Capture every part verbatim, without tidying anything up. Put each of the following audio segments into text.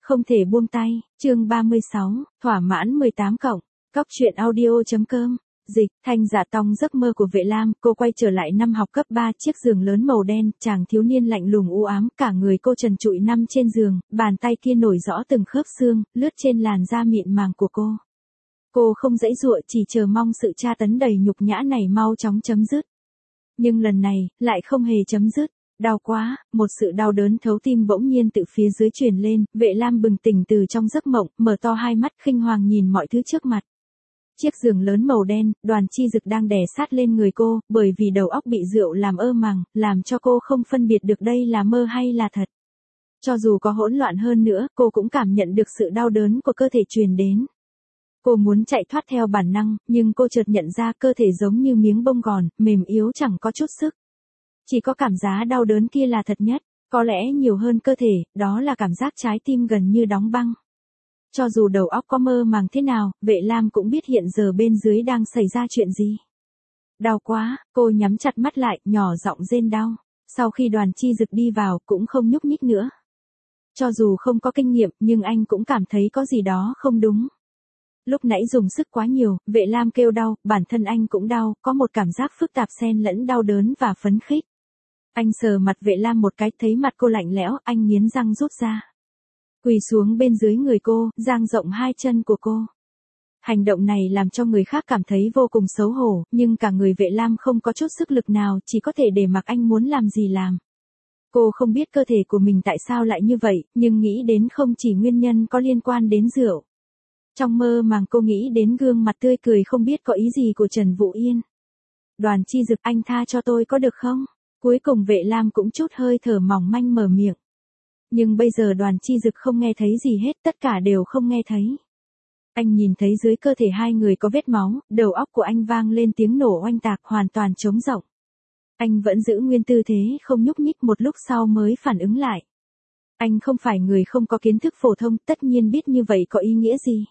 Không thể buông tay, chương ba mươi sáu, thỏa mãn mười tám cộng, cóc truyện audio.com, dịch, Thanh Giả Tông giấc mơ của Vệ Lam, cô quay trở lại năm học cấp ba, chiếc giường lớn màu đen, chàng thiếu niên lạnh lùng u ám, cả người cô trần trụi nằm trên giường, bàn tay kia nổi rõ từng khớp xương, lướt trên làn da mịn màng của cô. Cô không giãy giụa, chỉ chờ mong sự tra tấn đầy nhục nhã này mau chóng chấm dứt. Nhưng lần này, lại không hề chấm dứt. Đau quá, một sự đau đớn thấu tim bỗng nhiên từ phía dưới truyền lên, Vệ Lam bừng tỉnh từ trong giấc mộng, mở to hai mắt khinh hoàng nhìn mọi thứ trước mặt. Chiếc giường lớn màu đen, Đoàn Chi Dực đang đè sát lên người cô, bởi vì đầu óc bị rượu làm ơ màng, làm cho cô không phân biệt được đây là mơ hay là thật. Cho dù có hỗn loạn hơn nữa, cô cũng cảm nhận được sự đau đớn của cơ thể truyền đến. Cô muốn chạy thoát theo bản năng, nhưng cô chợt nhận ra cơ thể giống như miếng bông gòn, mềm yếu chẳng có chút sức. Chỉ có cảm giác đau đớn kia là thật nhất, có lẽ nhiều hơn cơ thể, đó là cảm giác trái tim gần như đóng băng. Cho dù đầu óc có mơ màng thế nào, Vệ Lam cũng biết hiện giờ bên dưới đang xảy ra chuyện gì. Đau quá, cô nhắm chặt mắt lại, nhỏ giọng rên đau. Sau khi Đoàn Chi Dực đi vào, cũng không nhúc nhích nữa. Cho dù không có kinh nghiệm, nhưng anh cũng cảm thấy có gì đó không đúng. Lúc nãy dùng sức quá nhiều, Vệ Lam kêu đau, bản thân anh cũng đau, có một cảm giác phức tạp xen lẫn đau đớn và phấn khích. Anh sờ mặt Vệ Lam một cái, thấy mặt cô lạnh lẽo, anh nghiến răng rút ra. Quỳ xuống bên dưới người cô, dang rộng hai chân của cô. Hành động này làm cho người khác cảm thấy vô cùng xấu hổ, nhưng cả người Vệ Lam không có chút sức lực nào, chỉ có thể để mặc anh muốn làm gì làm. Cô không biết cơ thể của mình tại sao lại như vậy, nhưng nghĩ đến không chỉ nguyên nhân có liên quan đến rượu. Trong mơ màng cô nghĩ đến gương mặt tươi cười không biết có ý gì của Trần Vũ Yên. Đoàn Chi Dực, anh tha cho tôi có được không? Cuối cùng Vệ Lam cũng chút hơi thở mỏng manh mở miệng. Nhưng bây giờ Đoàn Chi Dực không nghe thấy gì hết, tất cả đều không nghe thấy. Anh nhìn thấy dưới cơ thể hai người có vết máu, đầu óc của anh vang lên tiếng nổ oanh tạc hoàn toàn trống rỗng. Anh vẫn giữ nguyên tư thế không nhúc nhích, một lúc sau mới phản ứng lại. Anh không phải người không có kiến thức phổ thông, tất nhiên biết như vậy có ý nghĩa gì.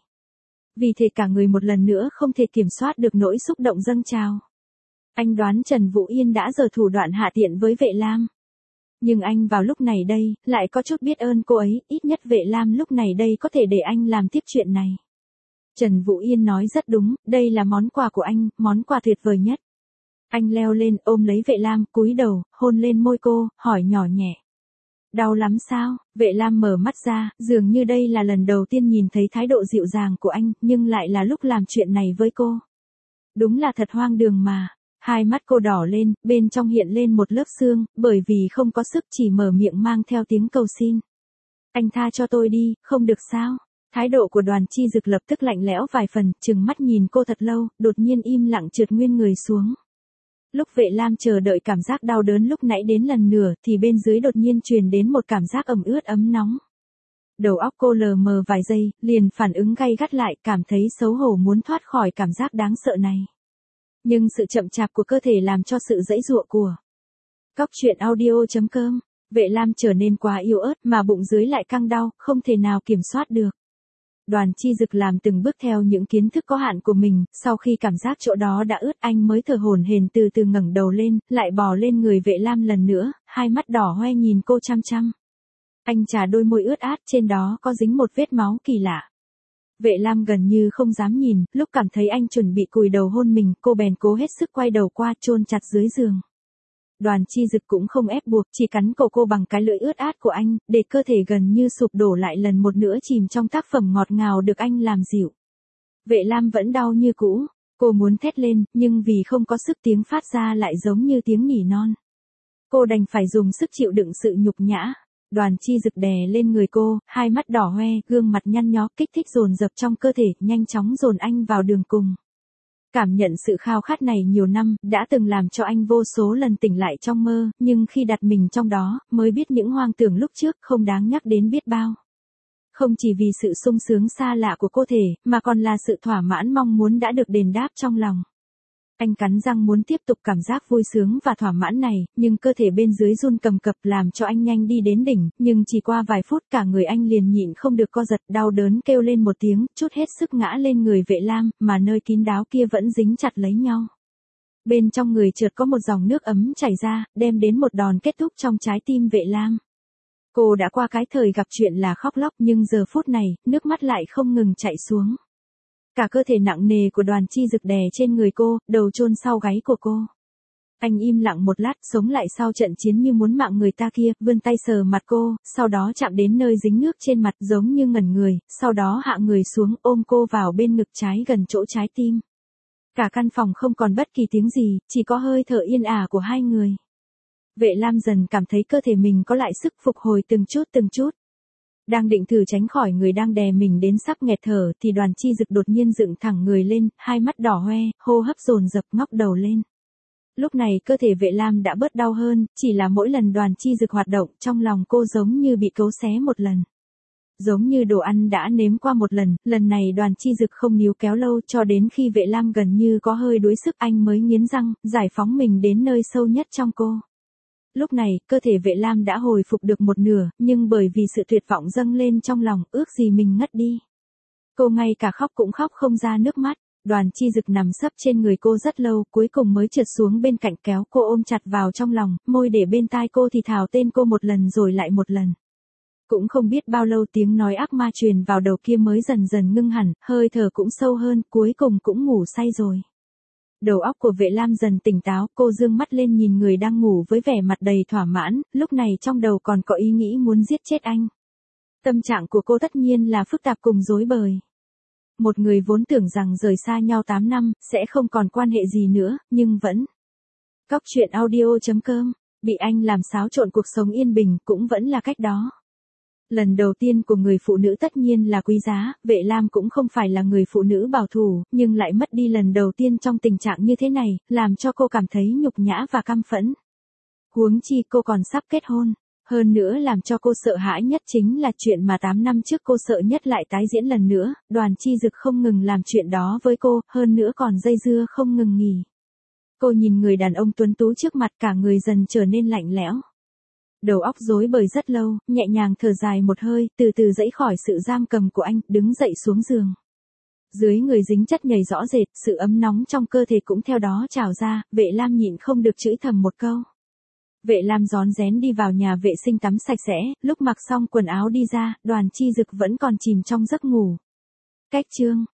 Vì thế cả người một lần nữa không thể kiểm soát được nỗi xúc động dâng trào. Anh đoán Trần Vũ Yên đã giở thủ đoạn hạ tiện với Vệ Lam. Nhưng anh vào lúc này đây, lại có chút biết ơn cô ấy, ít nhất Vệ Lam lúc này đây có thể để anh làm tiếp chuyện này. Trần Vũ Yên nói rất đúng, đây là món quà của anh, món quà tuyệt vời nhất. Anh leo lên ôm lấy Vệ Lam, cúi đầu, hôn lên môi cô, hỏi nhỏ nhẹ. Đau lắm sao? Vệ Lam mở mắt ra, dường như đây là lần đầu tiên nhìn thấy thái độ dịu dàng của anh, nhưng lại là lúc làm chuyện này với cô. Đúng là thật hoang đường mà. Hai mắt cô đỏ lên, bên trong hiện lên một lớp xương, bởi vì không có sức chỉ mở miệng mang theo tiếng cầu xin. Anh tha cho tôi đi, không được sao? Thái độ của Đoàn Chi Dực lập tức lạnh lẽo vài phần, trừng mắt nhìn cô thật lâu, đột nhiên im lặng trượt nguyên người xuống. Lúc Vệ Lam chờ đợi cảm giác đau đớn lúc nãy đến lần nửa, thì bên dưới đột nhiên truyền đến một cảm giác ẩm ướt ấm nóng. Đầu óc cô lờ mờ vài giây, liền phản ứng gay gắt lại, cảm thấy xấu hổ muốn thoát khỏi cảm giác đáng sợ này. Nhưng sự chậm chạp của cơ thể làm cho sự giãy giụa của cóc truyện audio.com, Vệ Lam trở nên quá yếu ớt mà bụng dưới lại căng đau, không thể nào kiểm soát được. Đoàn Chi Dực làm từng bước theo những kiến thức có hạn của mình, sau khi cảm giác chỗ đó đã ướt anh mới thở hổn hển từ từ ngẩng đầu lên, lại bò lên người Vệ Lam lần nữa, hai mắt đỏ hoe nhìn cô chăm chăm. Anh chà đôi môi ướt át, trên đó có dính một vết máu kỳ lạ. Vệ Lam gần như không dám nhìn, lúc cảm thấy anh chuẩn bị cùi đầu hôn mình, cô bèn cố hết sức quay đầu qua chôn chặt dưới giường. Đoàn Chi Dực cũng không ép buộc, chỉ cắn cổ cô bằng cái lưỡi ướt át của anh, để cơ thể gần như sụp đổ lại lần một nữa chìm trong tác phẩm ngọt ngào được anh làm dịu. Vệ Lam vẫn đau như cũ, cô muốn thét lên, nhưng vì không có sức tiếng phát ra lại giống như tiếng nỉ non. Cô đành phải dùng sức chịu đựng sự nhục nhã. Đoàn Chi Dực đè lên người cô, hai mắt đỏ hoe, gương mặt nhăn nhó, kích thích dồn dập trong cơ thể, nhanh chóng dồn anh vào đường cùng. Cảm nhận sự khao khát này nhiều năm, đã từng làm cho anh vô số lần tỉnh lại trong mơ, nhưng khi đặt mình trong đó, mới biết những hoang tưởng lúc trước không đáng nhắc đến biết bao. Không chỉ vì sự sung sướng xa lạ của cô thể, mà còn là sự thỏa mãn mong muốn đã được đền đáp trong lòng. Anh cắn răng muốn tiếp tục cảm giác vui sướng và thỏa mãn này, nhưng cơ thể bên dưới run cầm cập làm cho anh nhanh đi đến đỉnh, nhưng chỉ qua vài phút cả người anh liền nhịn không được co giật, đau đớn kêu lên một tiếng, chút hết sức ngã lên người Vệ Lam, mà nơi kín đáo kia vẫn dính chặt lấy nhau. Bên trong người chợt có một dòng nước ấm chảy ra, đem đến một đòn kết thúc trong trái tim Vệ Lam. Cô đã qua cái thời gặp chuyện là khóc lóc nhưng giờ phút này, nước mắt lại không ngừng chảy xuống. Cả cơ thể nặng nề của Đoàn Chi Dực đè trên người cô, đầu chôn sau gáy của cô. Anh im lặng một lát, sống lại sau trận chiến như muốn mạng người ta kia, vươn tay sờ mặt cô, sau đó chạm đến nơi dính nước trên mặt giống như ngẩn người, sau đó hạ người xuống ôm cô vào bên ngực trái gần chỗ trái tim. Cả căn phòng không còn bất kỳ tiếng gì, chỉ có hơi thở yên ả của hai người. Vệ Lam dần cảm thấy cơ thể mình có lại sức phục hồi từng chút từng chút. Đang định thử tránh khỏi người đang đè mình đến sắp nghẹt thở thì Đoàn Chi Dực đột nhiên dựng thẳng người lên, hai mắt đỏ hoe, hô hấp dồn dập ngóc đầu lên. Lúc này cơ thể Vệ Lam đã bớt đau hơn, chỉ là mỗi lần Đoàn Chi Dực hoạt động trong lòng cô giống như bị cấu xé một lần. Giống như đồ ăn đã nếm qua một lần, lần này Đoàn Chi Dực không níu kéo lâu cho đến khi Vệ Lam gần như có hơi đuối sức anh mới nghiến răng, giải phóng mình đến nơi sâu nhất trong cô. Lúc này, cơ thể Vệ Lam đã hồi phục được một nửa, nhưng bởi vì sự tuyệt vọng dâng lên trong lòng, ước gì mình ngất đi. Cô ngay cả khóc cũng khóc không ra nước mắt. Đoàn Chi Dực nằm sấp trên người cô rất lâu, cuối cùng mới trượt xuống bên cạnh kéo cô ôm chặt vào trong lòng, môi để bên tai cô thì thào tên cô một lần rồi lại một lần. Cũng không biết bao lâu tiếng nói ác ma truyền vào đầu kia mới dần dần ngưng hẳn, hơi thở cũng sâu hơn, cuối cùng cũng ngủ say rồi. Đầu óc của Vệ Lam dần tỉnh táo, cô dương mắt lên nhìn người đang ngủ với vẻ mặt đầy thỏa mãn, lúc này trong đầu còn có ý nghĩ muốn giết chết anh. Tâm trạng của cô tất nhiên là phức tạp cùng rối bời. Một người vốn tưởng rằng rời xa nhau tám năm, sẽ không còn quan hệ gì nữa, nhưng vẫn. Cóc truyện audio chấm com, bị anh làm xáo trộn cuộc sống yên bình cũng vẫn là cách đó. Lần đầu tiên của người phụ nữ tất nhiên là quý giá, Vệ Lam cũng không phải là người phụ nữ bảo thủ, nhưng lại mất đi lần đầu tiên trong tình trạng như thế này, làm cho cô cảm thấy nhục nhã và căm phẫn. Huống chi cô còn sắp kết hôn. Hơn nữa làm cho cô sợ hãi nhất chính là chuyện mà tám năm trước cô sợ nhất lại tái diễn lần nữa, Đoàn Chi Dực không ngừng làm chuyện đó với cô, hơn nữa còn dây dưa không ngừng nghỉ. Cô nhìn người đàn ông tuấn tú trước mặt cả người dần trở nên lạnh lẽo. Đầu óc rối bời rất lâu, nhẹ nhàng thở dài một hơi, từ từ dãy khỏi sự giam cầm của anh, đứng dậy xuống giường. Dưới người dính chất nhầy rõ rệt, sự ấm nóng trong cơ thể cũng theo đó trào ra, Vệ Lam nhịn không được chửi thầm một câu. Vệ Lam rón rén đi vào nhà vệ sinh tắm sạch sẽ, lúc mặc xong quần áo đi ra, Đoàn Chi Dực vẫn còn chìm trong giấc ngủ. Cách chương